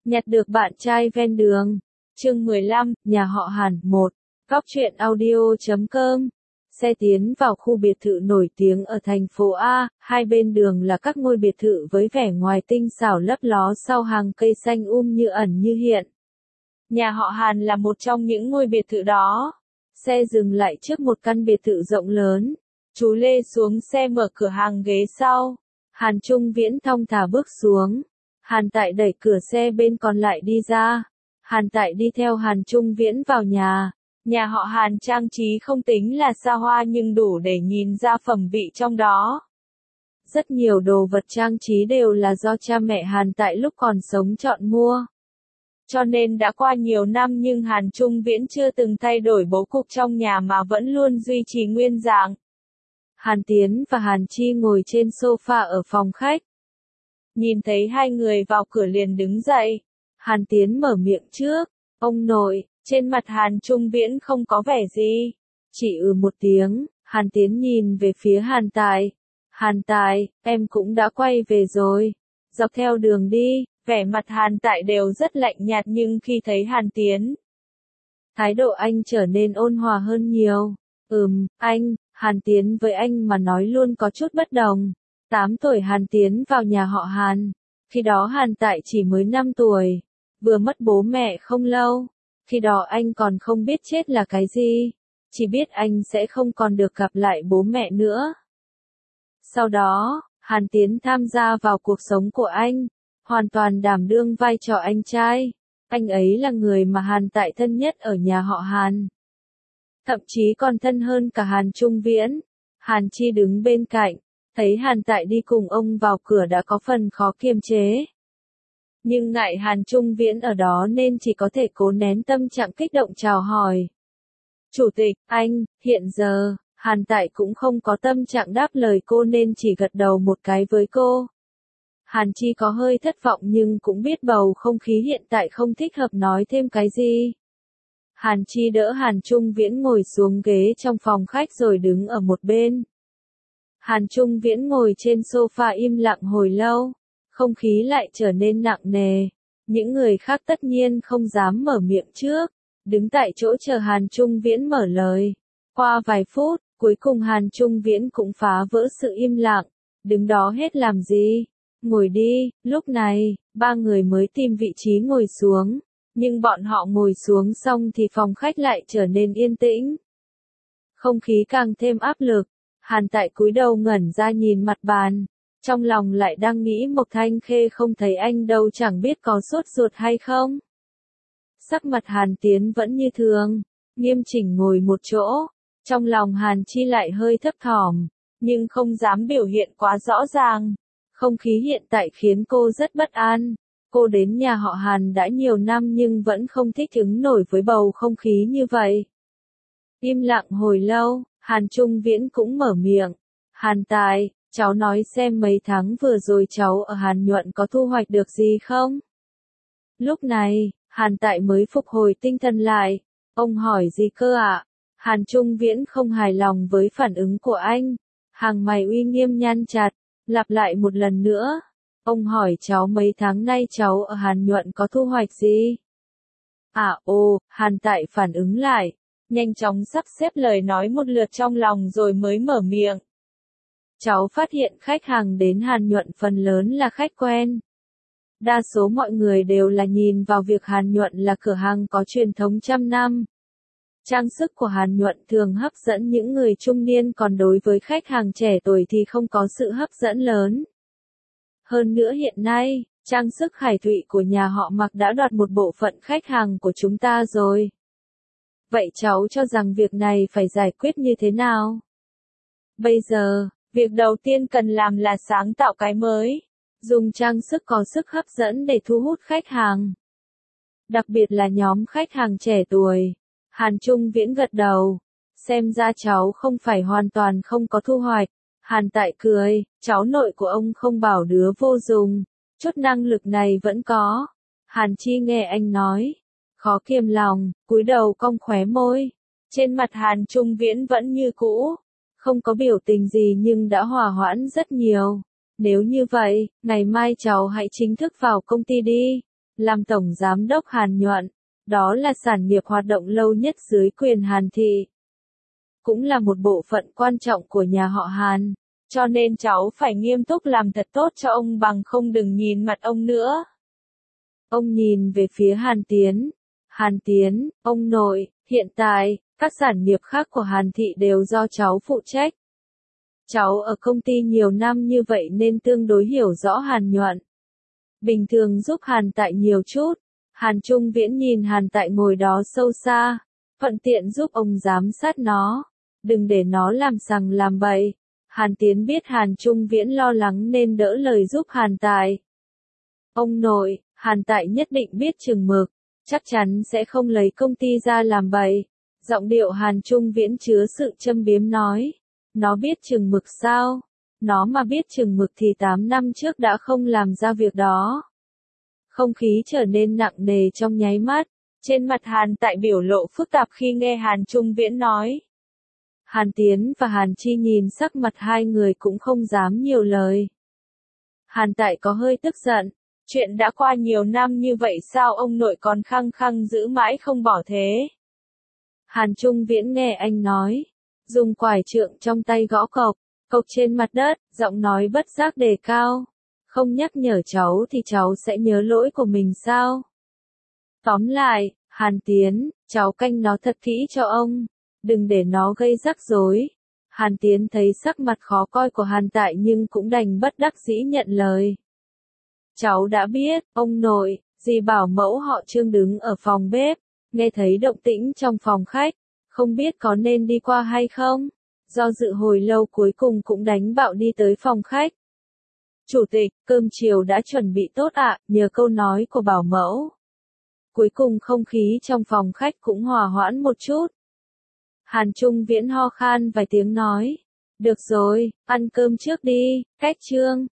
Nhặt được bạn trai ven đường. Chương 15, nhà họ Hàn 1. Góc truyện audio.com. Xe tiến vào khu biệt thự nổi tiếng ở thành phố A, hai bên đường là các ngôi biệt thự với vẻ ngoài tinh xảo lấp ló sau hàng cây xanh như ẩn như hiện. Nhà họ Hàn là một trong những ngôi biệt thự đó. Xe dừng lại trước một căn biệt thự rộng lớn. Chú Lê xuống xe mở cửa hàng ghế sau. Hàn Trung Viễn thong thả bước xuống. Hàn Tại đẩy cửa xe bên còn lại đi ra. Hàn Tại đi theo Hàn Trung Viễn vào nhà. Nhà họ Hàn trang trí không tính là xa hoa nhưng đủ để nhìn ra phẩm vị trong đó. Rất nhiều đồ vật trang trí đều là do cha mẹ Hàn Tại lúc còn sống chọn mua. Cho nên đã qua nhiều năm nhưng Hàn Trung Viễn chưa từng thay đổi bố cục trong nhà mà vẫn luôn duy trì nguyên dạng. Hàn Tiến và Hàn Chi ngồi trên sofa ở phòng khách. Nhìn thấy hai người vào cửa liền đứng dậy. Hàn Tiến mở miệng trước. Ông nội, trên mặt Hàn Trung Viễn không có vẻ gì. Chỉ một tiếng, Hàn Tiến nhìn về phía Hàn Tại. Hàn Tại, em cũng đã quay về rồi. Dọc theo đường đi, vẻ mặt Hàn Tại đều rất lạnh nhạt nhưng khi thấy Hàn Tiến, thái độ anh trở nên ôn hòa hơn nhiều. Anh, Hàn Tiến với anh mà nói luôn có chút bất đồng. 8 tuổi Hàn Tiến vào nhà họ Hàn. Khi đó Hàn Tại chỉ mới 5 tuổi. Vừa mất bố mẹ không lâu. Khi đó anh còn không biết chết là cái gì. Chỉ biết anh sẽ không còn được gặp lại bố mẹ nữa. Sau đó, Hàn Tiến tham gia vào cuộc sống của anh. Hoàn toàn đảm đương vai trò anh trai. Anh ấy là người mà Hàn Tại thân nhất ở nhà họ Hàn. Thậm chí còn thân hơn cả Hàn Trung Viễn. Hàn Chi đứng bên cạnh. Thấy Hàn Tại đi cùng ông vào cửa đã có phần khó kiềm chế. Nhưng ngại Hàn Trung Viễn ở đó nên chỉ có thể cố nén tâm trạng kích động chào hỏi. Chủ tịch, anh, hiện giờ, Hàn Tại cũng không có tâm trạng đáp lời cô nên chỉ gật đầu một cái với cô. Hàn Chi có hơi thất vọng nhưng cũng biết bầu không khí hiện tại không thích hợp nói thêm cái gì. Hàn Chi đỡ Hàn Trung Viễn ngồi xuống ghế trong phòng khách rồi đứng ở một bên. Hàn Trung Viễn ngồi trên sofa im lặng hồi lâu, không khí lại trở nên nặng nề. Những người khác tất nhiên không dám mở miệng trước, đứng tại chỗ chờ Hàn Trung Viễn mở lời. Qua vài phút, cuối cùng Hàn Trung Viễn cũng phá vỡ sự im lặng, đứng đó hết làm gì? Ngồi đi. Lúc này, ba người mới tìm vị trí ngồi xuống, nhưng bọn họ ngồi xuống xong thì phòng khách lại trở nên yên tĩnh. Không khí càng thêm áp lực. Hàn Tại cúi đầu ngẩn ra nhìn mặt bàn, trong lòng lại đang nghĩ Mộc Thanh Khê không thấy anh đâu chẳng biết có sốt ruột hay không. Sắc mặt Hàn Tiến vẫn như thường, nghiêm chỉnh ngồi một chỗ, trong lòng Hàn Chi lại hơi thấp thỏm, nhưng không dám biểu hiện quá rõ ràng. Không khí hiện tại khiến cô rất bất an. Cô đến nhà họ Hàn đã nhiều năm nhưng vẫn không thích ứng nổi với bầu không khí như vậy. Im lặng hồi lâu. Hàn Trung Viễn cũng mở miệng. Hàn Tại, cháu nói xem mấy tháng vừa rồi cháu ở Hàn Nhuận có thu hoạch được gì không? Lúc này, Hàn Tại mới phục hồi tinh thần lại. Ông hỏi gì cơ ạ? Hàn Trung Viễn không hài lòng với phản ứng của anh. Hàng mày uy nghiêm nhăn chặt, lặp lại một lần nữa. Ông hỏi cháu mấy tháng nay cháu ở Hàn Nhuận có thu hoạch gì? Hàn Tại phản ứng lại. Nhanh chóng sắp xếp lời nói một lượt trong lòng rồi mới mở miệng. Cháu phát hiện khách hàng đến Hàn Nhuận phần lớn là khách quen. Đa số mọi người đều là nhìn vào việc Hàn Nhuận là cửa hàng có truyền thống trăm năm. Trang sức của Hàn Nhuận thường hấp dẫn những người trung niên còn đối với khách hàng trẻ tuổi thì không có sự hấp dẫn lớn. Hơn nữa hiện nay, trang sức Khải Thụy của nhà họ Mạc đã đoạt một bộ phận khách hàng của chúng ta rồi. Vậy cháu cho rằng việc này phải giải quyết như thế nào? Bây giờ, việc đầu tiên cần làm là sáng tạo cái mới. Dùng trang sức có sức hấp dẫn để thu hút khách hàng. Đặc biệt là nhóm khách hàng trẻ tuổi. Hàn Trung Viễn gật đầu. Xem ra cháu không phải hoàn toàn không có thu hoạch. Hàn Tại cười, cháu nội của ông không bảo đứa vô dụng. Chút năng lực này vẫn có. Hàn Chi nghe anh nói. Khó kiềm lòng, cúi đầu cong khóe môi. Trên mặt Hàn Trung Viễn vẫn như cũ. Không có biểu tình gì nhưng đã hòa hoãn rất nhiều. Nếu như vậy, ngày mai cháu hãy chính thức vào công ty đi. làm tổng giám đốc Hàn Nhuận. Đó là sản nghiệp hoạt động lâu nhất dưới quyền Hàn Thị. Cũng là một bộ phận quan trọng của nhà họ Hàn. Cho nên cháu phải nghiêm túc làm thật tốt cho ông bằng không đừng nhìn mặt ông nữa. Ông nhìn về phía Hàn Tiến. Hàn Tiến, ông nội, hiện tại, các sản nghiệp khác của Hàn Thị đều do cháu phụ trách. Cháu ở công ty nhiều năm như vậy nên tương đối hiểu rõ Hàn Nhuận. Bình thường giúp Hàn Tại nhiều chút. Hàn Trung Viễn nhìn Hàn Tại ngồi đó sâu xa. Thuận tiện giúp ông giám sát nó. Đừng để nó làm sằng làm bậy. Hàn Tiến biết Hàn Trung Viễn lo lắng nên đỡ lời giúp Hàn Tại. Ông nội, Hàn Tại nhất định biết chừng mực. Chắc chắn sẽ không lấy công ty ra làm bậy. Giọng điệu Hàn Trung Viễn chứa sự châm biếm nói. Nó biết chừng mực sao? Nó mà biết chừng mực thì 8 năm trước đã không làm ra việc đó. Không khí trở nên nặng nề trong nháy mắt. Trên mặt Hàn Tại biểu lộ phức tạp khi nghe Hàn Trung Viễn nói. Hàn Tiến và Hàn Chi nhìn sắc mặt hai người cũng không dám nhiều lời. Hàn Tại có hơi tức giận. Chuyện đã qua nhiều năm như vậy sao ông nội còn khăng khăng giữ mãi không bỏ thế? Hàn Trung Viễn nghe anh nói. Dùng quải trượng trong tay gõ cộc. Cộc trên mặt đất, giọng nói bất giác đề cao. Không nhắc nhở cháu thì cháu sẽ nhớ lỗi của mình sao? Tóm lại, Hàn Tiến, cháu canh nó thật kỹ cho ông. Đừng để nó gây rắc rối. Hàn Tiến thấy sắc mặt khó coi của Hàn Tại nhưng cũng đành bất đắc dĩ nhận lời. Cháu đã biết, ông nội, dì bảo mẫu họ Trương đứng ở phòng bếp, nghe thấy động tĩnh trong phòng khách, không biết có nên đi qua hay không. Do dự hồi lâu cuối cùng cũng đánh bạo đi tới phòng khách. Chủ tịch, cơm chiều đã chuẩn bị tốt ạ, nhờ câu nói của bảo mẫu. Cuối cùng không khí trong phòng khách cũng hòa hoãn một chút. Hàn Trung Viễn ho khan vài tiếng nói. Được rồi, ăn cơm trước đi, Cách Trương.